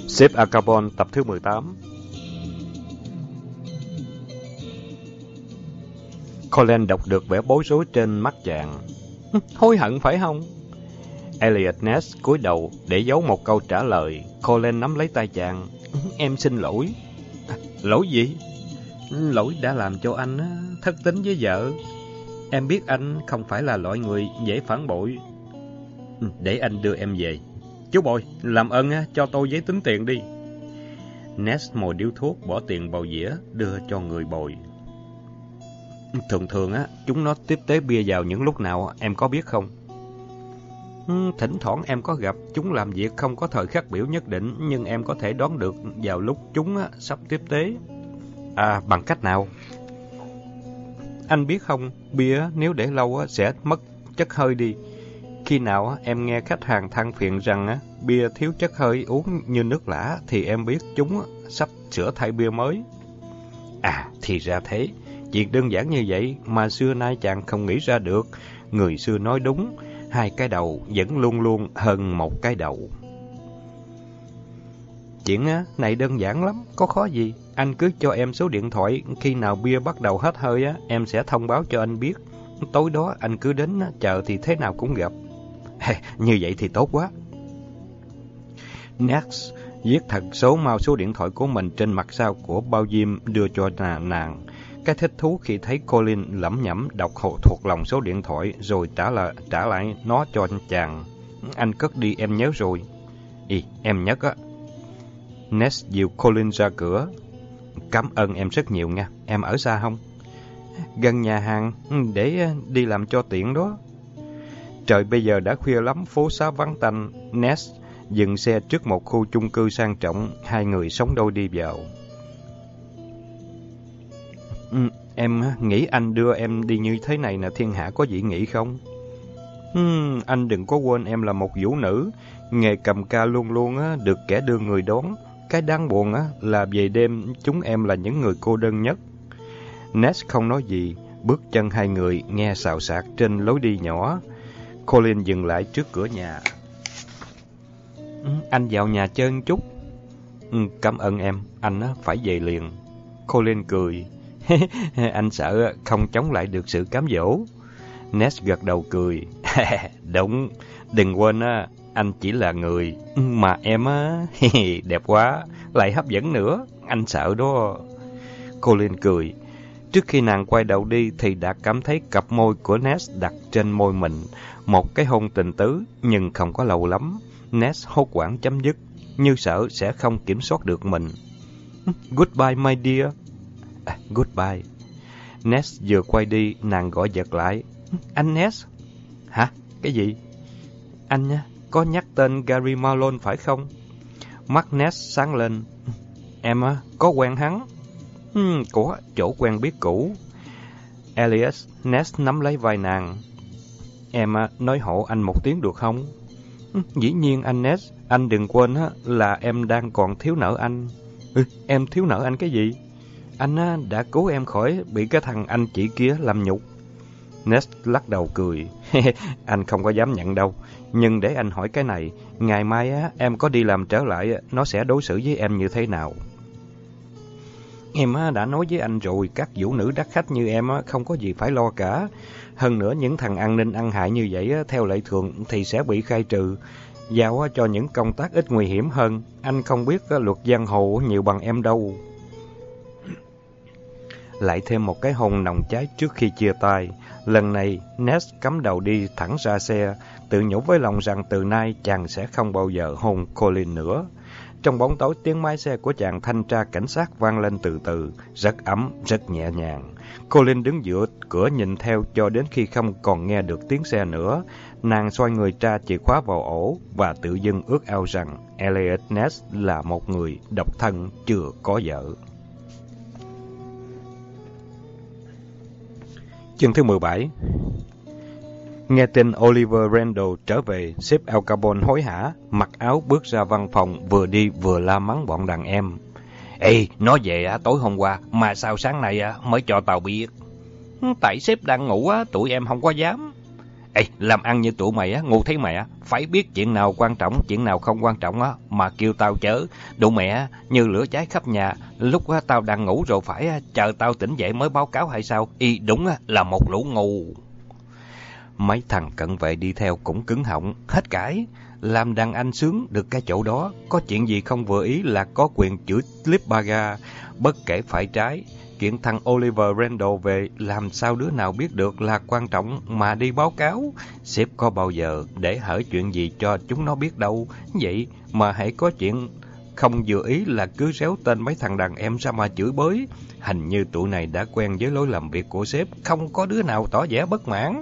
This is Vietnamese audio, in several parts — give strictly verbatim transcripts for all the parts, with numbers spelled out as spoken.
Sếp Al Capone tập thứ mười tám. Colin đọc được vẻ bối rối trên mắt chàng. Hối hận phải không? Elliot Ness cúi đầu để giấu một câu trả lời. Colin nắm lấy tay chàng. Em xin lỗi. À, lỗi gì? Lỗi đã làm cho anh thất tín với vợ. Em biết anh không phải là loại người dễ phản bội. Để anh đưa em về. Chú Bồi, làm ơn cho tôi giấy tính tiền đi. Ness mồi điếu thuốc, bỏ tiền vào dĩa, đưa cho người Bồi. Thường thường á, chúng nó tiếp tế bia vào những lúc nào, em có biết không? Thỉnh thoảng em có gặp chúng làm việc không có thời khắc biểu nhất định, nhưng em có thể đoán được vào lúc chúng á, sắp tiếp tế. À, bằng cách nào? Anh biết không, bia nếu để lâu á, sẽ mất chất hơi đi. Khi nào á, em nghe khách hàng than phiền rằng á, bia thiếu chất hơi uống như nước lã, thì em biết chúng á, sắp sửa thay bia mới. À, thì ra thế. Chuyện đơn giản như vậy mà xưa nay chàng không nghĩ ra được. Người xưa nói đúng, hai cái đầu vẫn luôn luôn hơn một cái đầu. Chuyện á, này đơn giản lắm, có khó gì. Anh cứ cho em số điện thoại, khi nào bia bắt đầu hết hơi á, em sẽ thông báo cho anh biết. Tối đó anh cứ đến chờ thì thế nào cũng gặp. Như vậy thì tốt quá. Ness viết thật số mau số điện thoại của mình trên mặt sau của bao diêm đưa cho nàng. Cái thích thú khi thấy Colin lẩm nhẩm đọc hộ thuộc lòng số điện thoại rồi trả lại trả lại nó cho anh chàng. Anh cất đi, em nhớ rồi. Ý, em nhớ á. Ness dìu Colin ra cửa. Cảm ơn em rất nhiều nha. Em ở xa không? Gần nhà hàng, để đi làm cho tiện đó. Trời bây giờ đã khuya lắm, phố xá vắng tanh. Ness dừng xe trước một khu chung cư sang trọng, hai người sống đôi đi vào. Ừ, em nghĩ anh đưa em đi như thế này là thiên hạ có dị nghị không? Ừ, anh đừng có quên em là một vũ nữ, nghề cầm ca luôn luôn á, được kẻ đưa người đón. Cái đáng buồn á, là về đêm chúng em là những người cô đơn nhất. Ness không nói gì, bước chân hai người nghe xào xạc trên lối đi nhỏ. Colin dừng lại trước cửa nhà. Ừ, anh vào nhà chơi một chút. Ừ, cảm ơn em, anh á, phải về liền. Colin cười. Anh sợ không chống lại được sự cám dỗ. Ness gật đầu cười. Đúng, đừng quên á, anh chỉ là người, mà em á, đẹp quá, lại hấp dẫn nữa, anh sợ đó. Colin cười. Trước khi nàng quay đầu đi thì đã cảm thấy cặp môi của Ness đặt trên môi mình. Một cái hôn tình tứ, nhưng không có lâu lắm. Ness hốt hoảng chấm dứt, như sợ sẽ không kiểm soát được mình. Goodbye my dear. À, goodbye. Ness vừa quay đi, nàng gọi giật lại. Anh Ness. Hả? Cái gì? Anh nha, có nhắc tên Gary Malone phải không? Mắt Ness sáng lên. Em á, có quen hắn? Hmm, của chỗ quen biết cũ. Elias, Ness nắm lấy vai nàng. Em á, nói hộ anh một tiếng được không? Dĩ nhiên anh Ness, anh đừng quên á, là em đang còn thiếu nợ anh. Ừ, em thiếu nợ anh cái gì? Anh á, đã cứu em khỏi bị cái thằng anh chị kia làm nhục. Ness lắc đầu cười. Anh không có dám nhận đâu. Nhưng để anh hỏi cái này, ngày mai á, em có đi làm trở lại, nó sẽ đối xử với em như thế nào? Em á, đã nói với anh rồi, các vũ nữ đắt khách như em á, không có gì phải lo cả. Hơn nữa, những thằng an ninh ăn hại như vậy á, theo lệ thường thì sẽ bị khai trừ, giao á, cho những công tác ít nguy hiểm hơn. Anh không biết á, luật giang hồ nhiều bằng em đâu. Lại thêm một cái hôn nồng cháy trước khi chia tay. Lần này, Ness cắm đầu đi thẳng ra xe, tự nhủ với lòng rằng từ nay chàng sẽ không bao giờ hôn Colin nữa. Trong bóng tối, tiếng máy xe của chàng thanh tra cảnh sát vang lên từ từ, rất ấm, rất nhẹ nhàng. Colin đứng giữa cửa nhìn theo cho đến khi không còn nghe được tiếng xe nữa. Nàng xoay người tra chìa khóa vào ổ và tự dưng ước ao rằng Elliot Ness là một người độc thân chưa có vợ. Chương thứ mười bảy. Nghe tin Oliver Randall trở về, sếp Al Capone hối hả, mặc áo bước ra văn phòng, vừa đi vừa la mắng bọn đàn em. Ê, nó về á, tối hôm qua, mà sao sáng nay á, mới cho tao biết? Tại sếp đang ngủ á, tụi em không có dám. Ê, làm ăn như tụi mày á, ngu thấy mẹ, phải biết chuyện nào quan trọng, chuyện nào không quan trọng á, mà kêu tao chớ. Đủ mẹ, như lửa cháy khắp nhà, lúc á, tao đang ngủ rồi phải á, chờ tao tỉnh dậy mới báo cáo hay sao? Y đúng á, là một lũ ngu. Mấy thằng cận vệ đi theo cũng cứng họng, hết cãi. Làm đàn anh sướng được cái chỗ đó, có chuyện gì không vừa ý là có quyền chửi Clip Baga, bất kể phải trái. Chuyện thằng Oliver Randall về làm sao đứa nào biết được là quan trọng mà đi báo cáo. Sếp có bao giờ để hở chuyện gì cho chúng nó biết đâu. Vậy mà hãy có chuyện không vừa ý là cứ réo tên mấy thằng đàn em ra mà chửi bới. Hình như tụi này đã quen với lối làm việc của sếp, không có đứa nào tỏ vẻ bất mãn.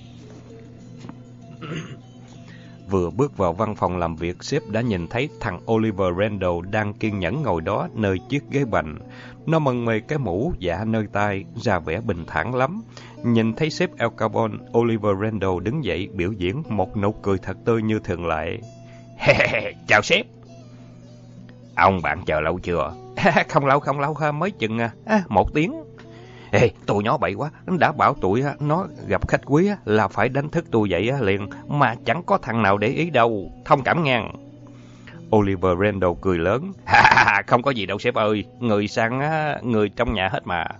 Vừa bước vào văn phòng làm việc, sếp đã nhìn thấy thằng Oliver Randall đang kiên nhẫn ngồi đó nơi chiếc ghế bành. Nó mân mê cái mũ dạ nơi tai, ra vẻ bình thản lắm. Nhìn thấy sếp Al Capone, Oliver Randall đứng dậy biểu diễn một nụ cười thật tươi như thường lệ. Chào sếp. Ông bạn chờ lâu chưa? Không lâu, không lâu, mới chừng à, một tiếng. Ê, tụi nhỏ bậy quá, đã bảo tụi nó gặp khách quý là phải đánh thức tôi dậy liền, mà chẳng có thằng nào để ý đâu, thông cảm ngang. Oliver Randall cười lớn. Không có gì đâu sếp ơi, người sang người trong nhà hết mà.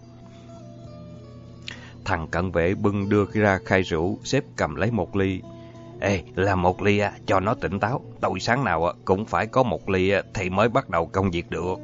Thằng cận vệ bưng đưa ra khay rượu, sếp cầm lấy một ly. Ê, làm một ly cho nó tỉnh táo, tôi sáng nào cũng phải có một ly thì mới bắt đầu công việc được.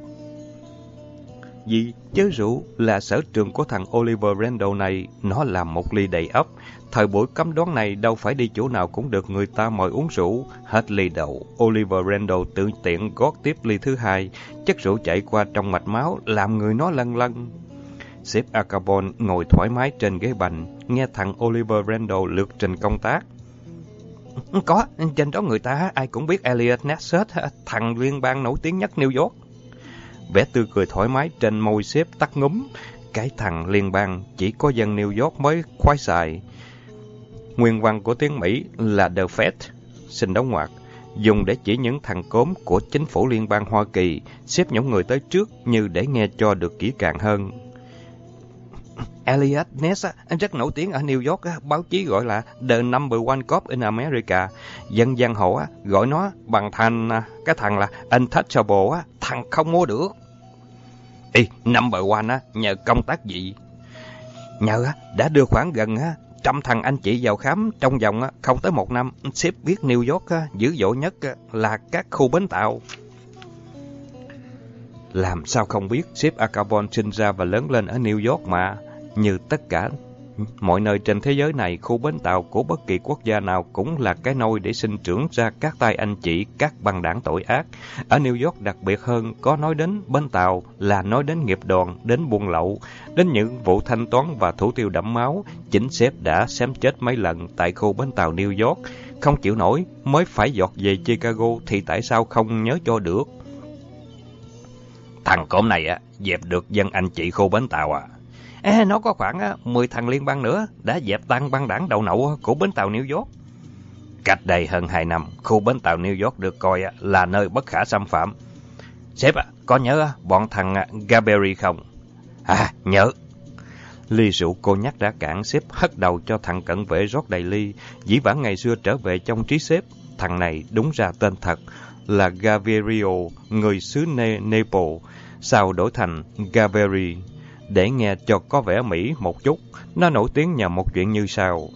Vì chớ rượu là sở trường của thằng Oliver Randall này, nó làm một ly đầy ắp. Thời buổi cấm đoán này đâu phải đi chỗ nào cũng được người ta mời uống rượu. Hết ly đầu, Oliver Randall tự tiện gót tiếp ly thứ hai, chất rượu chạy qua trong mạch máu làm người nó lân lân. Sếp Al Capone ngồi thoải mái trên ghế bành, nghe thằng Oliver Randall lược trình công tác. Có, trên đó người ta ai cũng biết Eliot Ness, thằng liên bang nổi tiếng nhất New York. Vẻ tươi cười thoải mái trên môi sếp tắt ngúm. Cái thằng liên bang chỉ có dân New York mới khoái xài. Nguyên văn của tiếng Mỹ là The Fed, xin đóng ngoặc, dùng để chỉ những thằng cốm của chính phủ liên bang Hoa Kỳ. Sếp nhổm người tới trước như để nghe cho được kỹ càng hơn. Eliot Ness rất nổi tiếng ở New York, báo chí gọi là The Number One Cop in America. Dân giang hồ gọi nó bằng thành cái thằng là untouchable, thằng không mua được. Ê, Number One nhờ công tác gì? Nhờ đã đưa khoảng gần trăm thằng anh chị vào khám trong vòng không tới một năm. Sếp biết New York dữ dội nhất là các khu bến tàu. Làm sao không biết, sếp Al Capone sinh ra và lớn lên ở New York mà. Như tất cả mọi nơi trên thế giới này, khu bến tàu của bất kỳ quốc gia nào cũng là cái nôi để sinh trưởng ra các tay anh chị, các băng đảng tội ác. Ở New York đặc biệt hơn, có nói đến bến tàu là nói đến nghiệp đoàn, đến buôn lậu, đến những vụ thanh toán và thủ tiêu đẫm máu. Chính sếp đã xém chết mấy lần tại khu bến tàu New York. Không chịu nổi, mới phải dọt về Chicago, thì tại sao không nhớ cho được? Thằng cổm này á, dẹp được dân anh chị khu bến tàu à? À, nó có khoảng á, mười thằng liên bang nữa đã dẹp tan băng đảng đầu nậu của bến tàu New York. Cách đây hơn hai năm, khu bến tàu New York được coi á, là nơi bất khả xâm phạm. Sếp à, có nhớ á, bọn thằng Gaberry không? À, nhớ. Ly rượu cô nhắc đã cạn, sếp hất đầu cho thằng cận vệ rót đầy ly. Dĩ vãng ngày xưa trở về trong trí sếp, thằng này đúng ra tên thật là Gaverio, người xứ Ne Naples, sau đổi thành Gaberry. Để nghe cho có vẻ Mỹ một chút, nó nổi tiếng nhờ một chuyện như sau.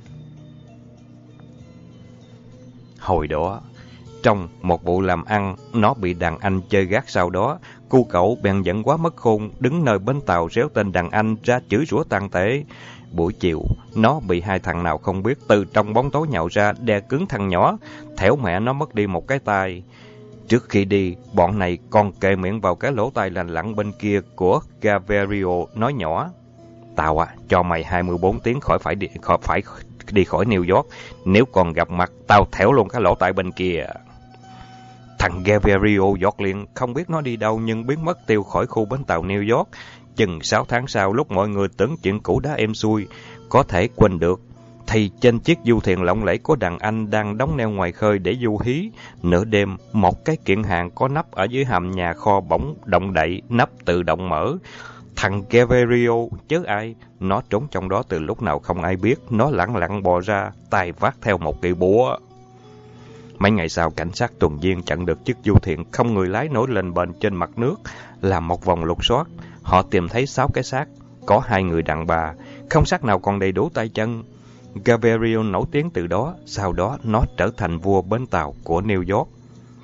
Hồi đó, trong một vụ làm ăn, nó bị đàn anh chơi gác sau đó. Cu cậu bèn giận quá mất khôn, đứng nơi bến tàu réo tên đàn anh ra chửi rủa tàn tệ. Buổi chiều, nó bị hai thằng nào không biết từ trong bóng tối nhậu ra, đè cứng thằng nhỏ, thẻo mẹ nó mất đi một cái tai. Trước khi đi, bọn này còn kề miệng vào cái lỗ tai lành lặn bên kia của Gaverio, nói nhỏ. Tao à, cho mày hai mươi bốn tiếng khỏi phải đi, khỏi phải đi khỏi New York. Nếu còn gặp mặt, tao thẻo luôn cái lỗ tai bên kia. Thằng Gaverio giọt liền, không biết nó đi đâu nhưng biến mất tiêu khỏi khu bến tàu New York. Chừng sáu tháng sau, lúc mọi người tưởng chuyện cũ đã êm xuôi, có thể quên được, thì trên chiếc du thuyền lộng lẫy của đàn anh đang đóng neo ngoài khơi để du hí. Nửa đêm, một cái kiện hàng có nắp ở dưới hầm nhà kho bỗng động đậy, nắp tự động mở. Thằng Gavirio, chứ ai, nó trốn trong đó từ lúc nào không ai biết, nó lẳng lặng bò ra, tay vác theo một cây búa. Mấy ngày sau, cảnh sát tuần duyên chặn được chiếc du thuyền không người lái nổi lên bền trên mặt nước, làm một vòng lục soát. Họ tìm thấy sáu cái xác, có hai người đàn bà, không xác nào còn đầy đủ tay chân. Gavirio nổi tiếng từ đó, sau đó nó trở thành vua bến tàu của New York.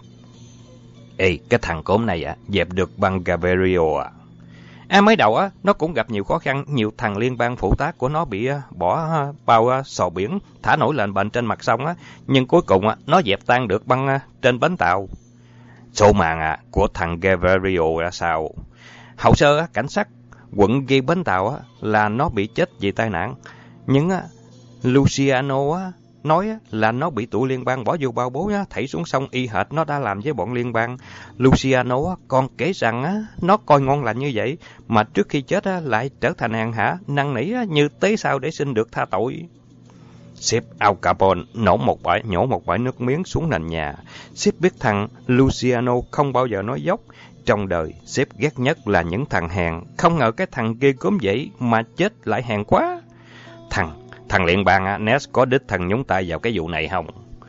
Ê, cái thằng cốm này à, dẹp được băng Gavirio à? À, mới đầu á, nó cũng gặp nhiều khó khăn, nhiều thằng liên bang phụ tá của nó bị bỏ bao sò biển, thả nổi lệnh bệnh trên mặt sông á, nhưng cuối cùng á, nó dẹp tan được băng trên bến tàu. Số màn à, của thằng Gavirio ra sao? Hậu sơ á, cảnh sát quận ghi bến tàu á, là nó bị chết vì tai nạn, nhưng á, Luciano á, nói là nó bị tụi liên bang bỏ vô bao bố á, thảy xuống sông y hệt nó đã làm với bọn liên bang. Luciano á, còn kể rằng á, nó coi ngon lành như vậy, mà trước khi chết á, lại trở thành hèn hạ, năn nỉ á, như tế sao để xin được tha tội. Sếp Al Capone nổ một bãi, nhổ một bãi nước miếng xuống nền nhà. Sếp biết thằng Luciano không bao giờ nói dốc. Trong đời, sếp ghét nhất là những thằng hèn. Không ngờ cái thằng ghê gớm vậy mà chết lại hèn quá. Thằng Thằng liên bang á, Ness có đích thần nhúng tay vào cái vụ này không?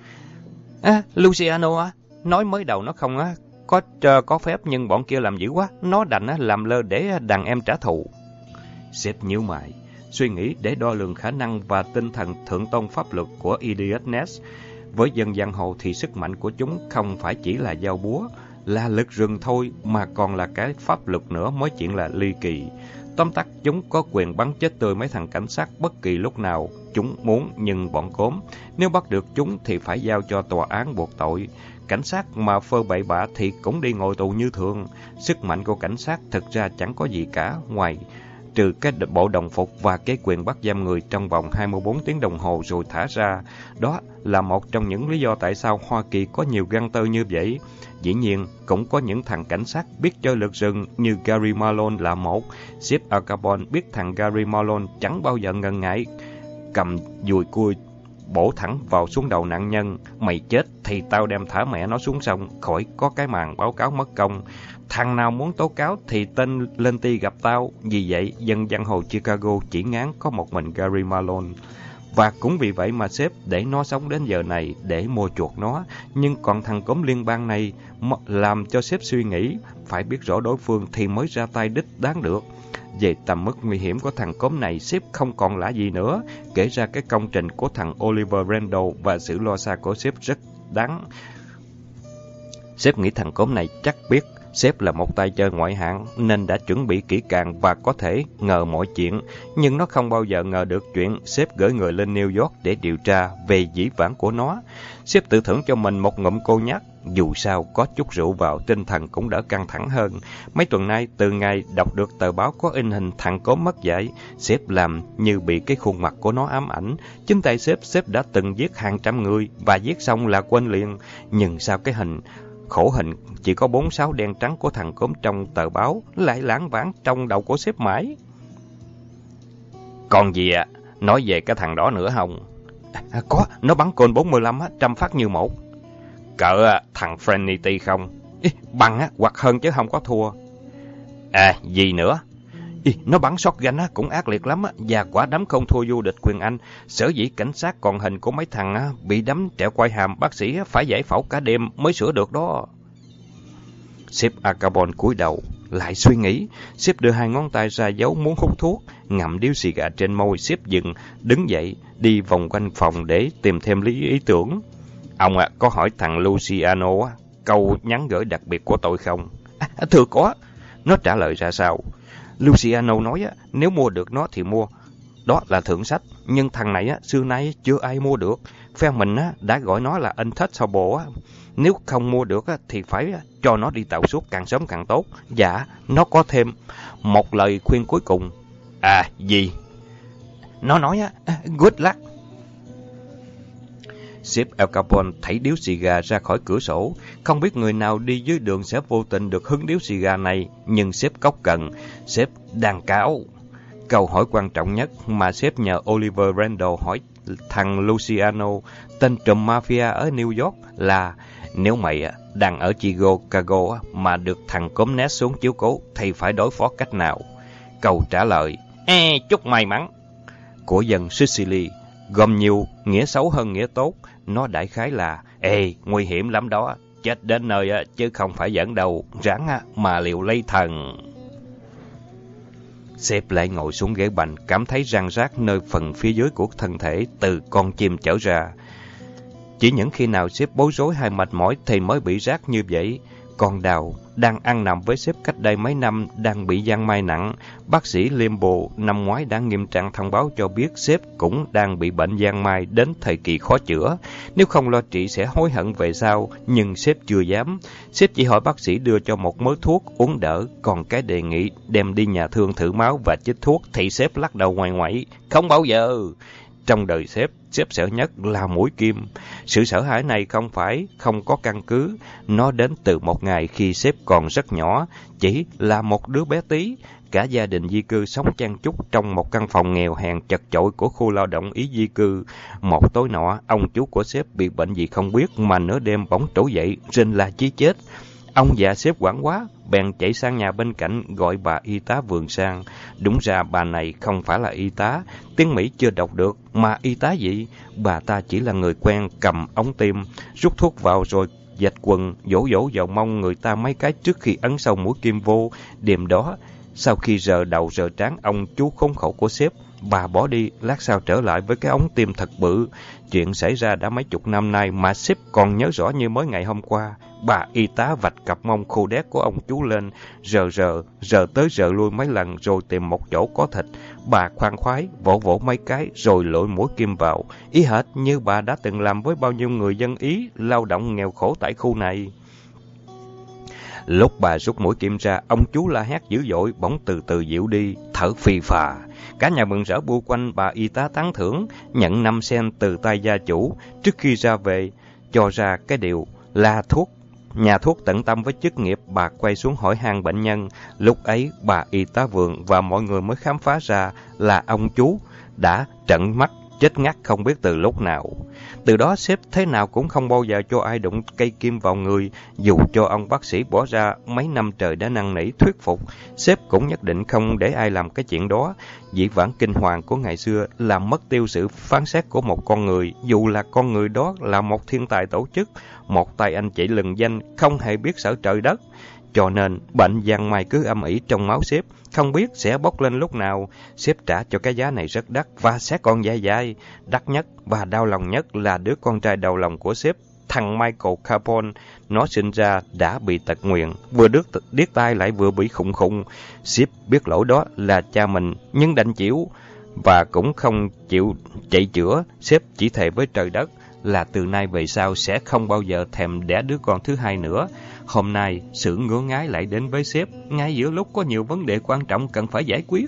À, Luciano á, nói mới đầu nó không á, có có phép, nhưng bọn kia làm dữ quá, nó đành á, làm lơ để đàn em trả thù. Sếp nhíu mày, suy nghĩ để đo lường khả năng và tinh thần thượng tôn pháp luật của Idiot Ness. Với dân giang hồ thì sức mạnh của chúng không phải chỉ là dao búa, là lực rừng thôi, mà còn là cái pháp luật nữa mới chuyện là ly kỳ. Tóm tắt, chúng có quyền bắn chết tươi mấy thằng cảnh sát bất kỳ lúc nào chúng muốn, nhưng bọn cốm, nếu bắt được chúng thì phải giao cho tòa án buộc tội. Cảnh sát mà phơ bậy bạ thì cũng đi ngồi tù như thường. Sức mạnh của cảnh sát thực ra chẳng có gì cả, ngoài trừ cái bộ đồng phục và cái quyền bắt giam người trong vòng hai mươi bốn tiếng đồng hồ rồi thả ra. Đó là một trong những lý do tại sao Hoa Kỳ có nhiều gangster như vậy. Dĩ nhiên, cũng có những thằng cảnh sát biết chơi lượt rừng như Gary Malone là một. Sếp Al Capone biết thằng Gary Malone chẳng bao giờ ngần ngại cầm dùi cui bổ thẳng vào xuống đầu nạn nhân. Mày chết thì tao đem thả mẹ nó xuống sông, khỏi có cái màn báo cáo mất công. Thằng nào muốn tố cáo thì tên lên ti gặp tao. Vì vậy, dân giang hồ Chicago chỉ ngán có một mình Gary Malone. Và cũng vì vậy mà sếp để nó sống đến giờ này để mua chuộc nó. Nhưng còn thằng cốm liên bang này làm cho sếp suy nghĩ, phải biết rõ đối phương thì mới ra tay đích đáng được. Về tầm mức nguy hiểm của thằng cốm này, sếp không còn lạ gì nữa. Kể ra cái công trình của thằng Oliver Randall và sự lo xa của sếp rất đáng. Sếp nghĩ thằng cốm này chắc biết sếp là một tay chơi ngoại hạng nên đã chuẩn bị kỹ càng và có thể ngờ mọi chuyện. Nhưng nó không bao giờ ngờ được chuyện sếp gửi người lên New York để điều tra về dĩ vãng của nó. Sếp tự thưởng cho mình một ngụm cô nhắc. Dù sao, có chút rượu vào, tinh thần cũng đỡ căng thẳng hơn. Mấy tuần nay, từ ngày đọc được tờ báo có in hình thằng cốm mất dạy, sếp làm như bị cái khuôn mặt của nó ám ảnh. Chính tay sếp, sếp đã từng giết hàng trăm người và giết xong là quên liền. Nhưng sao cái hình khổ hình chỉ có bốn sáu đen trắng của thằng cốm trong tờ báo lại lãng vãng trong đầu của sếp mãi. Còn gì ạ? À? Nói về cái thằng đó nữa không? À, có, nó bắn côn bốn mươi lăm á, trăm phát như một. Cỡ thằng Frenity không? Ý, bằng á, hoặc hơn chứ không có thua. À, gì nữa? Ý, nó bắn shotgun á, cũng ác liệt lắm á, và quả đấm không thua vô địch quyền Anh. Sở dĩ cảnh sát còn hình của mấy thằng á, bị đấm trẹo quai hàm, bác sĩ á, phải giải phẫu cả đêm mới sửa được đó. Sếp Al Capone cúi đầu, lại suy nghĩ. Sếp đưa hai ngón tay ra dấu muốn hút thuốc, ngậm điếu xì gà trên môi. Sếp dừng, đứng dậy, đi vòng quanh phòng để tìm thêm lý ý tưởng. Ông à, có hỏi thằng Luciano á, câu nhắn gửi đặc biệt của tôi không? À, thưa có. Nó trả lời ra sao? Luciano nói á, nếu mua được nó thì mua. Đó là thượng sách. Nhưng thằng này á, xưa nay chưa ai mua được. Phe mình á, đã gọi nó là untouchable á. Nếu không mua được á, thì phải cho nó đi tàu suốt càng sớm càng tốt. Dạ, nó có thêm một lời khuyên cuối cùng. À, gì? Nó nói á, good luck. Sếp Al Capone thảy điếu xì gà ra khỏi cửa sổ. Không biết người nào đi dưới đường sẽ vô tình được hứng điếu xì gà này, nhưng sếp cốc cần. Sếp đang cáo. Câu hỏi quan trọng nhất mà sếp nhờ Oliver Randall hỏi thằng Luciano, tên trùm mafia ở New York, là nếu mày đang ở Chicago mà được thằng cốm Ness xuống chiếu cố thì phải đối phó cách nào? câu trả lời e chúc may mắn của dân Sicily gồm nhiều nghĩa xấu hơn nghĩa tốt. Nó đại khái là ê, nguy hiểm lắm đó, chết đến nơi chứ không phải giỡn đâu, ráng mà liệu lấy thần. Sếp lại ngồi xuống ghế bành, cảm thấy răng rác nơi phần phía dưới của thân thể từ con chim trở ra. Chỉ những khi nào sếp bối rối hay mệt mỏi thì mới bị rác như vậy. Con Đào đang ăn nằm với sếp cách đây mấy năm đang bị giang mai nặng. Bác sĩ Limbo năm ngoái đã nghiêm trang thông báo cho biết sếp cũng đang bị bệnh giang mai đến thời kỳ khó chữa. Nếu không lo trị sẽ hối hận về sau, nhưng sếp chưa dám. Sếp chỉ hỏi bác sĩ đưa cho một mớ thuốc uống đỡ, còn cái đề nghị đem đi nhà thương thử máu và chích thuốc thì sếp lắc đầu ngoằn ngoẩy, không bao giờ. Trong đời sếp, sếp sợ nhất là mũi kim. Sự sợ hãi này không phải không có căn cứ. Nó đến từ một ngày khi sếp còn rất nhỏ, chỉ là một đứa bé tí. Cả gia đình di cư sống chan chúc trong một căn phòng nghèo hèn chật chội của khu lao động Ý di cư. Một tối nọ, ông chú của sếp bị bệnh gì không biết mà nửa đêm bỗng trỗi dậy, rên la chí chết. Ông già sếp hoảng quá, bèn chạy sang nhà bên cạnh gọi bà y tá vườn sang. Đúng ra bà này không phải là y tá, tiếng Mỹ chưa đọc được, mà y tá gì? Bà ta chỉ là người quen cầm ống tim, rút thuốc vào rồi dạch quần, dỗ dỗ vào mông người ta mấy cái trước khi ấn sâu mũi kim vô. Đêm đó, sau khi rờ đầu rờ trán ông chú khốn khổ của sếp, bà bỏ đi, lát sau trở lại với cái ống tim thật bự. Chuyện xảy ra đã mấy chục năm nay mà sếp còn nhớ rõ như mới ngày hôm qua. Bà y tá vạch cặp mông khô đét của ông chú lên, rờ rờ, rờ tới rờ lui mấy lần rồi tìm một chỗ có thịt. Bà khoan khoái, vỗ vỗ mấy cái rồi lội mũi kim vào, ý hệt như bà đã từng làm với bao nhiêu người dân Ý lao động nghèo khổ tại khu này. Lúc bà rút mũi kim ra, ông chú la hét dữ dội, bỗng từ từ dịu đi, thở phì phà. Cả nhà mừng rỡ bu quanh bà y tá tán thưởng, nhận năm sen từ tay gia chủ. Trước khi ra về, cho ra cái điều là thuốc. Nhà thuốc tận tâm với chức nghiệp, bà quay xuống hỏi han bệnh nhân. Lúc ấy, bà y tá vườn và mọi người mới khám phá ra là ông chú đã trợn mắt, chết ngắt không biết từ lúc nào. Từ đó sếp thế nào cũng không bao giờ cho ai đụng cây kim vào người, dù cho ông bác sĩ bỏ ra mấy năm trời đã năn nỉ thuyết phục, sếp cũng nhất định không để ai làm cái chuyện đó. Dĩ vãng kinh hoàng của ngày xưa làm mất tiêu sự phán xét của một con người, dù là con người đó là một thiên tài tổ chức, một tay anh chị lừng danh không hề biết sợ trời đất. Cho nên bệnh giang mai cứ âm ỉ trong máu sếp, không biết sẽ bốc lên lúc nào. Sếp trả cho cái giá này rất đắt và sẽ còn dài dài. Đắt nhất và đau lòng nhất là đứa con trai đầu lòng của sếp, thằng Michael Capone. Nó sinh ra đã bị tật nguyền, vừa điếc, điếc tai lại vừa bị khùng khùng. Sếp biết lỗi đó là cha mình nhưng đành chịu và cũng không chịu chạy chữa. Sếp chỉ thề với trời đất là từ nay về sau sẽ không bao giờ thèm đẻ đứa con thứ hai nữa. Hôm nay, sự ngứa ngái lại đến với sếp, ngay giữa lúc có nhiều vấn đề quan trọng cần phải giải quyết.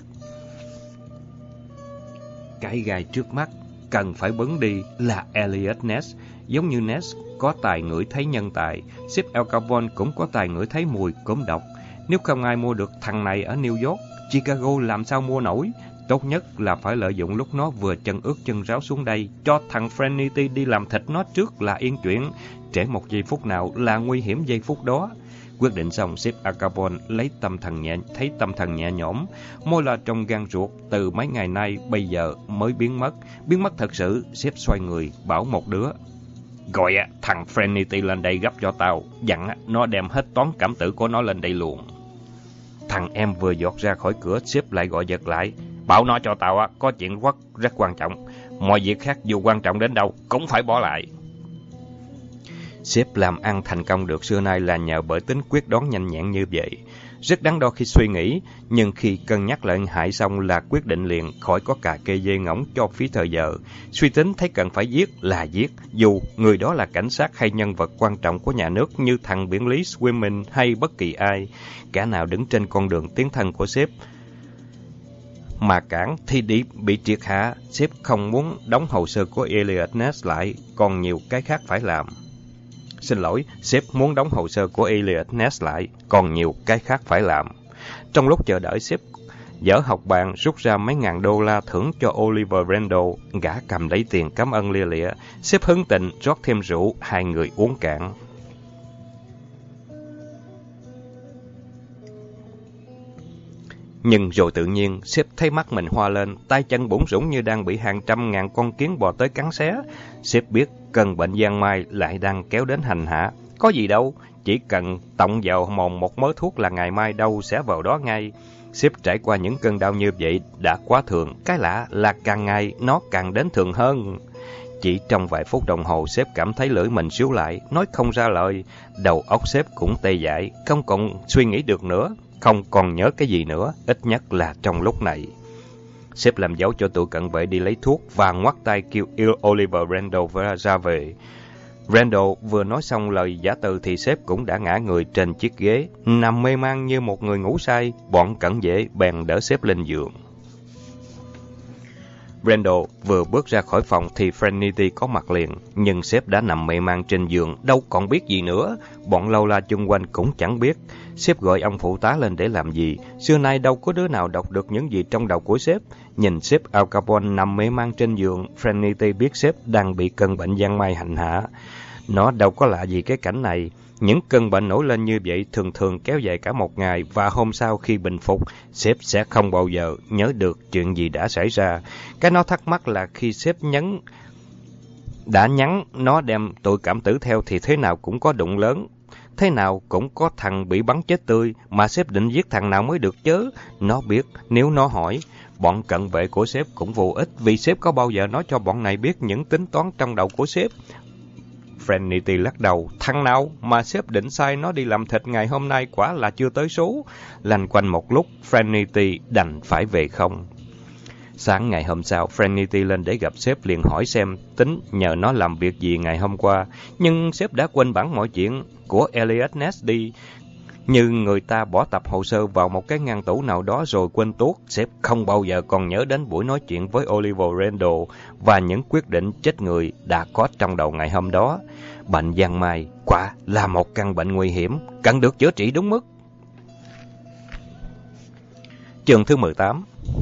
Cái gai trước mắt cần phải bấn đi là Elliot Ness. Giống như Ness có tài ngửi thấy nhân tài, sếp Al Capone cũng có tài ngửi thấy mùi cốm độc. Nếu không ai mua được thằng này ở New York, Chicago làm sao mua nổi? Tốt nhất là phải lợi dụng lúc nó vừa chân ướt chân ráo xuống đây, cho thằng Frenity đi làm thịt nó trước là yên chuyện. Trễ một giây phút nào là nguy hiểm giây phút đó. Quyết định xong, sếp Al Capone lấy tâm thần nhẹ, thấy tâm thần nhẹ nhõm. Môi là trong gan ruột, từ mấy ngày nay bây giờ mới biến mất. Biến mất thật sự, sếp xoay người, bảo một đứa. Gọi thằng Frenity lên đây gấp cho tao, dặn nó đem hết toán cảm tử của nó lên đây luôn. Thằng em vừa giọt ra khỏi cửa, sếp lại gọi giật lại. Bảo nó cho tao có chuyện rất rất quan trọng. Mọi việc khác dù quan trọng đến đâu cũng phải bỏ lại. Sếp làm ăn thành công được xưa nay là nhờ bởi tính quyết đoán nhanh nhẹn như vậy. Rất đắn đo khi suy nghĩ, nhưng khi cân nhắc lợi hại xong là quyết định liền, khỏi có cà kê dê ngỗng cho phí thời giờ. Suy tính thấy cần phải giết là giết, dù người đó là cảnh sát hay nhân vật quan trọng của nhà nước như thằng biển lý Swimming hay bất kỳ ai. Kẻ nào đứng trên con đường tiến thân của sếp mà cản thì đi bị triệt hạ. Sếp không muốn đóng hồ sơ của Elliot Ness lại, còn nhiều cái khác phải làm. Xin lỗi, sếp muốn đóng hồ sơ của Elliot Ness lại, còn nhiều cái khác phải làm. Trong lúc chờ đợi, sếp dở học bàn rút ra mấy ngàn đô la thưởng cho Oliver Randall. Gã cầm lấy tiền cảm ơn lia lịa. Sếp hứng tình rót thêm rượu, hai người uống cạn. Nhưng rồi tự nhiên, sếp thấy mắt mình hoa lên, tay chân bủn rủn như đang bị hàng trăm ngàn con kiến bò tới cắn xé. Sếp biết cơn bệnh giang mai lại đang kéo đến hành hạ. Có gì đâu, chỉ cần tọng vào mồm một mớ thuốc là ngày mai đâu sẽ vào đó ngay. Sếp trải qua những cơn đau như vậy đã quá thường, cái lạ là càng ngày nó càng đến thường hơn. Chỉ trong vài phút đồng hồ, sếp cảm thấy lưỡi mình xíu lại, nói không ra lời. Đầu óc sếp cũng tê dại, không còn suy nghĩ được nữa, không còn nhớ cái gì nữa, ít nhất là trong lúc này. Sếp làm dấu cho tụi cận vệ đi lấy thuốc và ngoắt tay kêu Oliver Randall ra về. Randall vừa nói xong lời giả từ thì sếp cũng đã ngã người trên chiếc ghế, nằm mê man như một người ngủ say. Bọn cận vệ bèn đỡ sếp lên giường. Randall vừa bước ra khỏi phòng thì Franny có mặt liền, nhưng sếp đã nằm mê man trên giường, đâu còn biết gì nữa. Bọn lâu la chung quanh cũng chẳng biết. Sếp gọi ông phụ tá lên để làm gì? Xưa nay đâu có đứa nào đọc được những gì trong đầu của sếp. Nhìn sếp Al Capone nằm mê man trên giường, Franny biết sếp đang bị cơn bệnh giang mai hành hạ. Nó đâu có lạ gì cái cảnh này. Những cơn bệnh nổi lên như vậy thường thường kéo dài cả một ngày, và hôm sau khi bình phục, sếp sẽ không bao giờ nhớ được chuyện gì đã xảy ra. Cái nó thắc mắc là khi sếp nhấn đã nhắn nó đem tụi cảm tử theo thì thế nào cũng có đụng lớn, thế nào cũng có thằng bị bắn chết tươi, mà sếp định giết thằng nào mới được chứ. Nó biết nếu nó hỏi, bọn cận vệ của sếp cũng vô ích, vì sếp có bao giờ nói cho bọn này biết những tính toán trong đầu của sếp. Franny lắc đầu, thằng nào mà sếp định sai nó đi làm thịt ngày hôm nay quả là chưa tới số. Lanh quanh một lúc, Franny đành phải về không. Sáng ngày hôm sau, Franny lên để gặp sếp, liền hỏi xem tính nhờ nó làm việc gì ngày hôm qua. Nhưng sếp đã quên bẵng mọi chuyện của Elliot Ness đi. Như người ta bỏ tập hồ sơ vào một cái ngăn tủ nào đó rồi quên tuốt, sếp không bao giờ còn nhớ đến buổi nói chuyện với Oliver Randall và những quyết định chết người đã có trong đầu ngày hôm đó. Bệnh giang mai quả là một căn bệnh nguy hiểm, cần được chữa trị đúng mức. Chương thứ mười tám.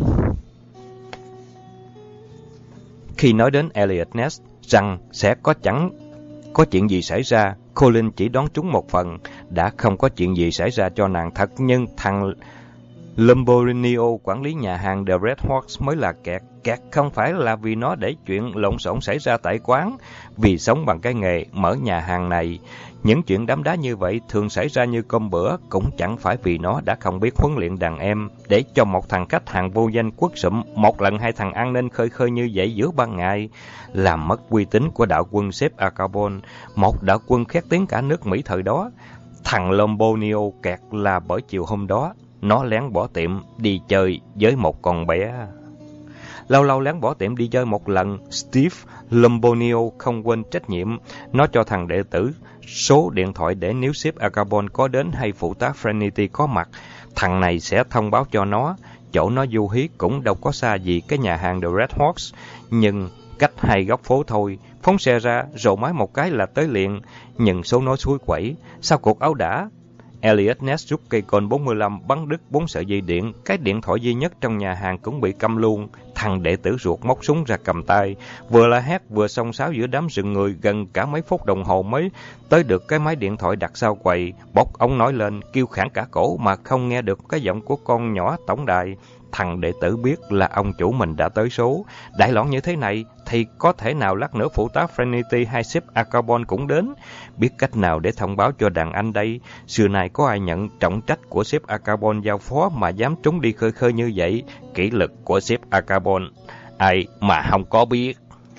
Khi nói đến Elliot Ness rằng sẽ có chẳng có chuyện gì xảy ra, Colin chỉ đoán trúng một phần. Đã không có chuyện gì xảy ra cho nàng thật, nhưng thằng Lamborghini quản lý nhà hàng The Red Horse mới là kẹt. Kẹt không phải là vì nó để chuyện lộn xộn xảy ra tại quán. Vì sống bằng cái nghề mở nhà hàng này, những chuyện đám đá như vậy thường xảy ra như cơm bữa. Cũng chẳng phải vì nó đã không biết huấn luyện đàn em để cho một thằng khách hàng vô danh quất sụm một lần hai thằng an ninh khơi khơi như vậy giữa ban ngày, làm mất uy tín của đạo quân sếp Al Capone, một đạo quân khét tiếng cả nước Mỹ thời đó. Thằng Lombonio kẹt là bởi chiều hôm đó nó lén bỏ tiệm đi chơi với một con bé. Lâu lâu lén bỏ tiệm đi chơi một lần, Steve Lombonio không quên trách nhiệm. Nó cho thằng đệ tử số điện thoại để nếu sếp Al Capone có đến hay phụ tá Franny có mặt, thằng này sẽ thông báo cho nó. Chỗ nó du hí cũng đâu có xa gì cái nhà hàng The Red Horse, nhưng cách hai góc phố thôi. Phóng xe ra, rồ máy một cái là tới liền. Nhưng số nó suối quẩy, sau cuộc áo đã, Elliot Ness rút cây côn bốn mươi lăm bắn đứt bốn sợi dây điện. Cái điện thoại duy nhất trong nhà hàng cũng bị câm luôn. Thằng đệ tử ruột móc súng ra cầm tay, vừa la hét vừa xông xáo giữa đám rừng người gần cả mấy phút đồng hồ mới tới được cái máy điện thoại đặt sau quầy. Bóc ống nói lên, kêu khản cả cổ mà không nghe được cái giọng của con nhỏ tổng đài. Thằng đệ tử biết là ông chủ mình đã tới số. Đại loạn như thế này thì có thể nào lát nữa phụ tá Franny hay sếp Al Capone cũng đến. Biết cách nào để thông báo cho đàn anh đây. Xưa nay có ai nhận trọng trách của sếp Al Capone giao phó mà dám trúng đi khơi khơi như vậy. Kỷ lực của sếp Al Capone ai mà không có biết.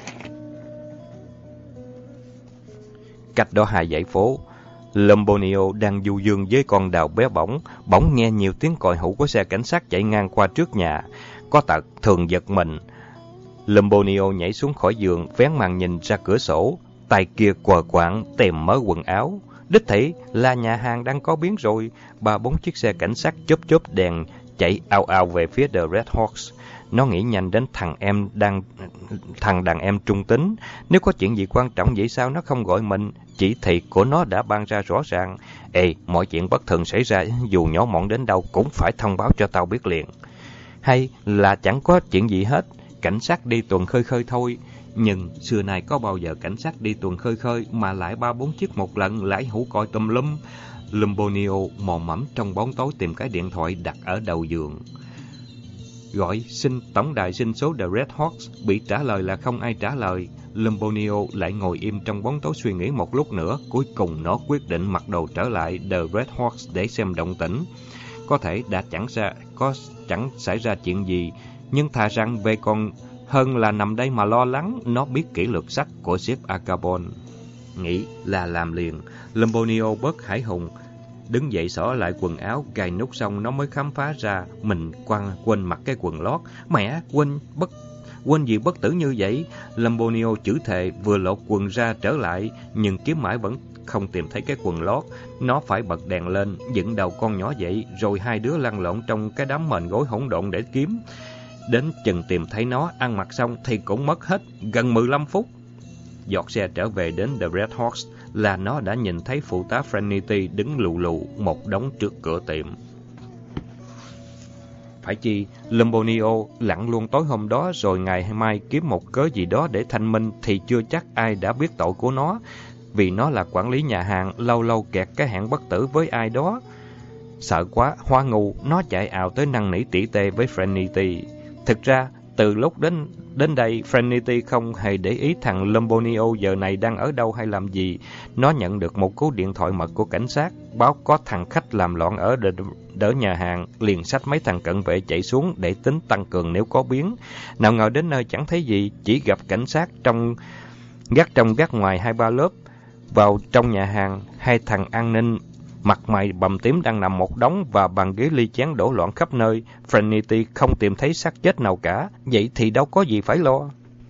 Cách đó hai dãy phố, Lombonio đang du dương với con đào bé bỏng, bỗng nghe nhiều tiếng còi hũ của xe cảnh sát chạy ngang qua trước nhà. Có tật thường giật mình. Lombonio nhảy xuống khỏi giường, vén màn nhìn ra cửa sổ, tay kia quờ quạng tìm mớ quần áo. Đích thị là nhà hàng đang có biến rồi. Ba bốn chiếc xe cảnh sát chớp chớp đèn chạy ào ào về phía The Red Horse. Nó nghĩ nhanh đến thằng em đang thằng đàn em trung tính. Nếu có chuyện gì quan trọng vậy sao nó không gọi mình? Chỉ thị của nó đã ban ra rõ ràng. Ê, mọi chuyện bất thường xảy ra dù nhỏ mọn đến đâu cũng phải thông báo cho tao biết liền. Hay là chẳng có chuyện gì hết, cảnh sát đi tuần khơi khơi thôi. Nhưng xưa nay có bao giờ cảnh sát đi tuần khơi khơi mà lại ba bốn chiếc một lần, lại hũ còi tùm lum. Lombonio mò mẫm trong bóng tối tìm cái điện thoại đặt ở đầu giường. Gọi xin tổng đài xin số The Red Hawks, bị trả lời là không ai trả lời. Lumbonio lại ngồi im trong bóng tối suy nghĩ một lúc nữa, cuối cùng nó quyết định mặc đồ trở lại The Red Hawks để xem động tĩnh. Có thể đã chẳng ra, có chẳng xảy ra chuyện gì, nhưng thà rằng về còn hơn là nằm đây mà lo lắng. Nó biết kỷ luật sách của sếp Acabon. Nghĩ là làm liền. Lumbonio bớt hải hùng, đứng dậy xỏ lại quần áo, gài nút xong nó mới khám phá ra mình quăng quên mặc cái quần lót. Mẹ, quên bất quên gì bất tử như vậy? Lumbonio chửi thề, vừa lột quần ra trở lại, nhưng kiếm mãi vẫn không tìm thấy cái quần lót. Nó phải bật đèn lên, dựng đầu con nhỏ dậy, rồi hai đứa lăn lộn trong cái đám mền gối hỗn độn để kiếm. Đến chừng tìm thấy nó, ăn mặc xong thì cũng mất hết gần mười lăm phút. Giọt xe trở về đến The Red Hawks là nó đã nhìn thấy phụ tá Frenity đứng lù lù một đống trước cửa tiệm. Phải chi Lumbonio lặn luôn tối hôm đó rồi ngày mai kiếm một cớ gì đó để thanh minh thì chưa chắc ai đã biết tội của nó. Vì nó là quản lý nhà hàng, lâu lâu kẹt cái hẹn bất tử với ai đó. Sợ quá, hoa ngu, nó chạy ào tới năn nỉ tỉ tê với Frenity. Thực ra, từ lúc đến đến đây, Frenity không hề để ý thằng Lumbonio giờ này đang ở đâu hay làm gì. Nó nhận được một cú điện thoại mật của cảnh sát, báo có thằng khách làm loạn ở đỡ nhà hàng, liền xách mấy thằng cận vệ chạy xuống để tính tăng cường nếu có biến. Nào ngờ đến nơi chẳng thấy gì, chỉ gặp cảnh sát trong gác trong gác ngoài hai ba lớp. Vào trong nhà hàng, hai thằng an ninh mặt mày bầm tím đang nằm một đống và bàn ghế ly chén đổ loạn khắp nơi. Frenity không tìm thấy xác chết nào cả, vậy thì đâu có gì phải lo.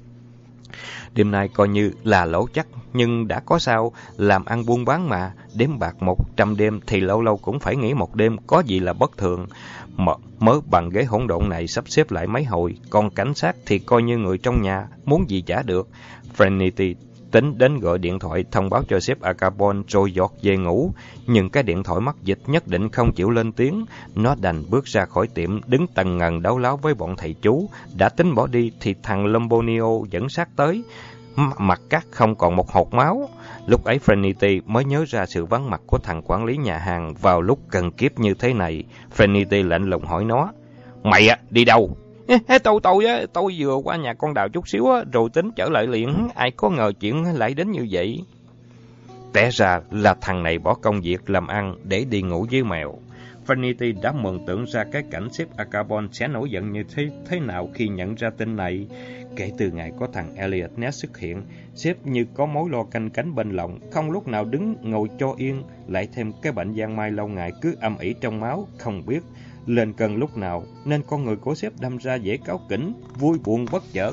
Đêm nay coi như là lỗ chắc, nhưng đã có sao, làm ăn buôn bán mà, đếm bạc một trăm đêm thì lâu lâu cũng phải nghỉ một đêm, có gì là bất thường. Mớ, mớ bàn ghế hỗn độn này sắp xếp lại mấy hồi, còn cảnh sát thì coi như người trong nhà, muốn gì trả được. Frenity tính đến gọi điện thoại thông báo cho sếp Acabon rồi giọt về ngủ, nhưng cái điện thoại mắc dịch nhất định không chịu lên tiếng. Nó đành bước ra khỏi tiệm, đứng tần ngần đấu láo với bọn thầy chú. Đã tính bỏ đi thì thằng Lumbonio dẫn sát tới, mặt cắt không còn một hột máu. Lúc ấy Frenity mới nhớ ra sự vắng mặt của thằng quản lý nhà hàng vào lúc cần kiếp như thế này. Frenity lạnh lùng hỏi nó: "Mày á, đi đâu?" Ê, tôi tôi á, tôi vừa qua nhà con Đào chút xíu á, rồi tính trở lại liền. Ai có ngờ chuyện lại đến như vậy. Té ra là thằng này bỏ công việc làm ăn để đi ngủ với mèo. Frenity đã mường tượng ra cái cảnh sếp Acabon sẽ nổi giận như thế thế nào khi nhận ra tin này. Kể từ ngày có thằng Elliot Ness xuất hiện, sếp như có mối lo canh cánh bên lòng, không lúc nào đứng ngồi cho yên, lại thêm cái bệnh giang mai lâu ngày cứ âm ỉ trong máu, không biết lên cơn lúc nào, nên con người của sếp đâm ra dễ cáu kỉnh, vui buồn bất chợt.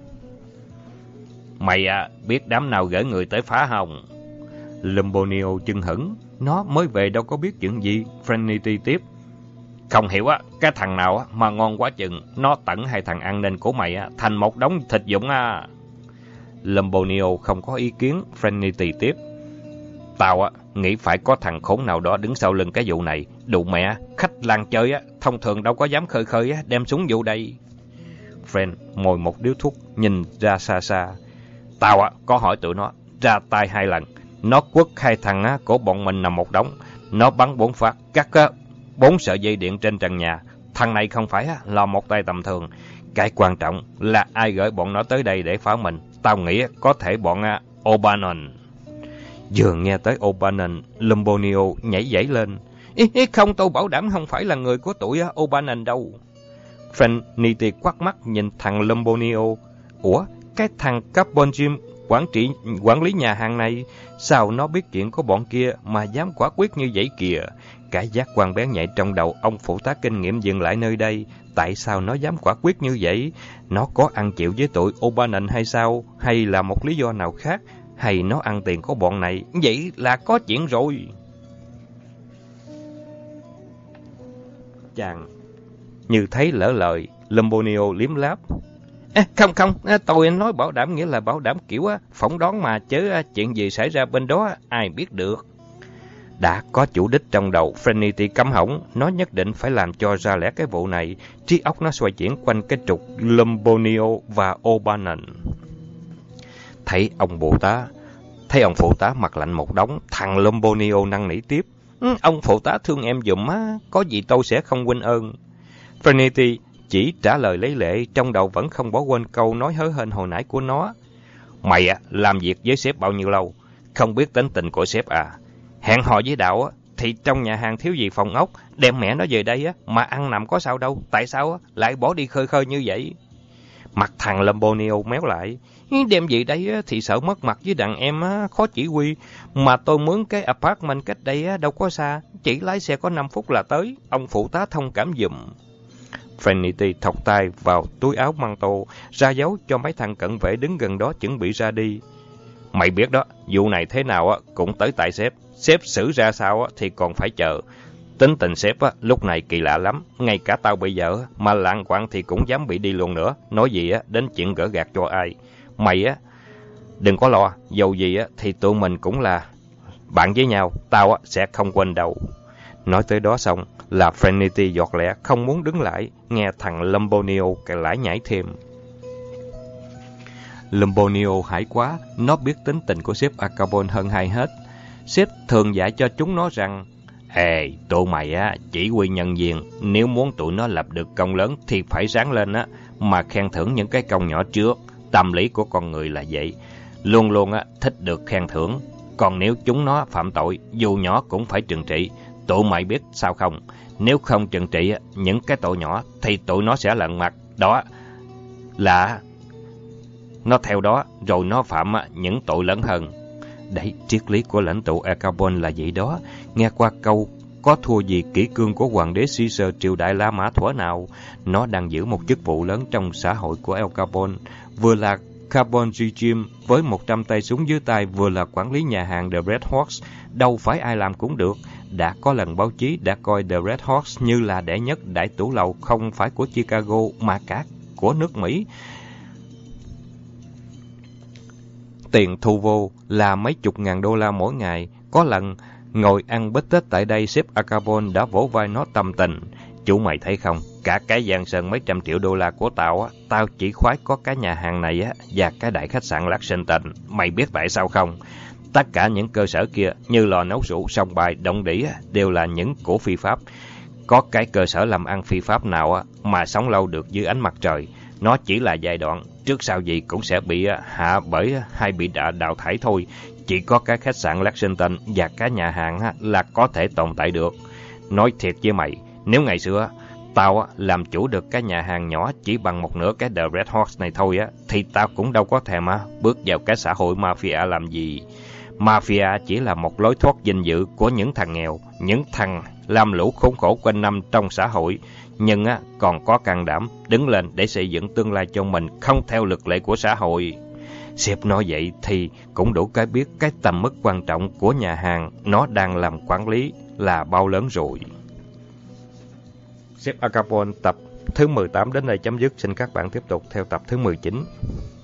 "Mày à, biết đám nào gửi người tới phá hồng?" Lumbonio chưng hửng, nó mới về đâu có biết chuyện gì. Frenity tiếp: "Không hiểu á, cái thằng nào á mà ngon quá chừng, nó tẩn hai thằng an ninh của mày á thành một đống thịt dụng à." Lumbonio không có ý kiến. Frenity tiếp: "Tao á nghĩ phải có thằng khốn nào đó đứng sau lưng cái vụ này. Đụ mẹ, khách làng chơi á thông thường đâu có dám khơi khơi á đem súng vô đây." Fren mồi một điếu thuốc, nhìn ra xa xa: "Tao á có hỏi tụi nó ra tay hai lần, nó quất hai thằng á của bọn mình nằm một đống, nó bắn bốn phát, cắt á bốn sợi dây điện trên trần nhà. Thằng này không phải á là một tay tầm thường. Cái quan trọng là ai gửi bọn nó tới đây để phá mình. Tao nghĩ có thể bọn á O'Bannon." Vừa nghe tới O'Bannon, Lumbonio nhảy dẫy lên: Ý, ý không, tôi bảo đảm không phải là người của tụi O'Bannon đâu." Frenity quắt mắt nhìn thằng Lumbonio: "Ủa, cái thằng Carbon Jim, quản trị quản lý nhà hàng này, sao nó biết chuyện của bọn kia mà dám quả quyết như vậy kìa?" Cái giác quan bén nhạy trong đầu ông phụ tá kinh nghiệm dừng lại nơi đây. Tại sao nó dám quả quyết như vậy? Nó có ăn chịu với tụi O'Bannon hay sao? Hay là một lý do nào khác? Hay nó ăn tiền của bọn này? Vậy là có chuyện rồi. Chàng như thấy lỡ lời, Lumbonio liếm láp: À, không không, tôi nói bảo đảm nghĩa là bảo đảm kiểu phỏng đoán mà, chứ chuyện gì xảy ra bên đó ai biết được. Đã có chủ đích trong đầu, Frenity cấm hỏng, nó nhất định phải làm cho ra lẽ cái vụ này. Trí óc nó xoay chuyển quanh cái trục Lumbonio và O'Bannon. Thấy ông phụ tá, thấy ông phụ tá mặt lạnh một đống, thằng Lumbonio năn nỉ tiếp: ừ, "Ông phụ tá thương em giùm á, có gì tôi sẽ không quên ơn." Frenity chỉ trả lời lấy lệ, trong đầu vẫn không bỏ quên câu nói hớ hênh hồi nãy của nó. Mày á, làm việc với sếp bao nhiêu lâu? Không biết tính tình của sếp à? Hẹn hò với Đạo á, thì trong nhà hàng thiếu gì phòng ốc, đem mẹ nó về đây á, mà ăn nằm có sao đâu. Tại sao á, lại bỏ đi khơi khơi như vậy? Mặt thằng Lambonio méo lại. Đem gì đây á, thì sợ mất mặt với đàn em á, khó chỉ huy. Mà tôi mướn cái apartment cách đây á, đâu có xa. Chỉ lái xe có năm phút là tới. Ông phụ tá thông cảm giùm. Trinity thọc tay vào túi áo măng tô, ra dấu cho mấy thằng cận vệ đứng gần đó chuẩn bị ra đi. Mày biết đó, vụ này thế nào á cũng tới tại sếp. Sếp xử ra sao á thì còn phải chờ. Tính tình sếp á lúc này kỳ lạ lắm. Ngay cả tao bây giờ mà lạng quạng thì cũng dám bị đi luôn nữa. Nói gì á đến chuyện gỡ gạt cho ai. Mày á đừng có lo, dầu gì á thì tụi mình cũng là bạn với nhau. Tao á sẽ không quên đâu. Nói tới đó xong là Trinity giọt lẹ không muốn đứng lại, nghe thằng Lambonio cái lải nhảy thêm. Lambonio hải quá, nó biết tính tình của sếp Acabon hơn ai hết. Sếp thường dạy cho chúng nó rằng, ê, tụi mày á, chỉ huy nhân viên, nếu muốn tụi nó lập được công lớn thì phải ráng lên á, mà khen thưởng những cái công nhỏ trước. Tâm lý của con người là vậy, luôn luôn á thích được khen thưởng. Còn nếu chúng nó phạm tội, dù nhỏ cũng phải trừng trị. Tụi mày biết sao không? Nếu không trừng trị những cái tội nhỏ thì tụi nó sẽ lận mặt. Đó là nó theo đó rồi nó phạm những tội lớn hơn. Đấy, triết lý của lãnh tụ Acabon là vậy đó. Nghe qua câu có thua gì kỷ cương của hoàng đế Caesar triều đại La Mã thuở nào. Nó đang giữ một chức vụ lớn trong xã hội của El Capone, vừa là Carbon Regime với một trăm tay súng dưới tay, vừa là quản lý nhà hàng The Red Horse. Đâu phải ai làm cũng được. Đã có lần báo chí đã coi The Red Horse như là đệ nhất đại tủ lậu không phải của Chicago mà cả của nước Mỹ. Tiền thu vô là mấy chục ngàn đô la mỗi ngày. Có lần ngồi ăn bít tết tại đây, sếp Acabon đã vỗ vai nó tâm tình. Chú mày thấy không, cả cái Giang Sơn mấy trăm triệu đô la của tao á, tao chỉ khoái có cái nhà hàng này á và cái đại khách sạn Lexington. Mày biết tại sao không? Tất cả những cơ sở kia như lò nấu rượu, sòng bài, động đỉ á, đều là những của phi pháp. Có cái cơ sở làm ăn phi pháp nào á mà sống lâu được dưới ánh mặt trời, nó chỉ là giai đoạn, trước sau gì cũng sẽ bị hạ bởi hay bị đào thải thôi. Chỉ có cái khách sạn Lexington và cái nhà hàng á, là có thể tồn tại được. Nói thiệt với mày, nếu ngày xưa tao á, làm chủ được cái nhà hàng nhỏ chỉ bằng một nửa cái The Red Horse này thôi á, thì tao cũng đâu có thèm á, bước vào cái xã hội mafia làm gì. Mafia chỉ là một lối thoát dinh dự của những thằng nghèo, những thằng lam lũ khốn khổ quanh năm trong xã hội, nhưng á, còn có can đảm đứng lên để xây dựng tương lai cho mình không theo luật lệ của xã hội. Sếp nói vậy thì cũng đủ cái biết cái tầm mức quan trọng của nhà hàng nó đang làm quản lý là bao lớn rồi. Sếp Acabon tập thứ mười tám đến đây chấm dứt. Xin các bạn tiếp tục theo tập thứ mười chín.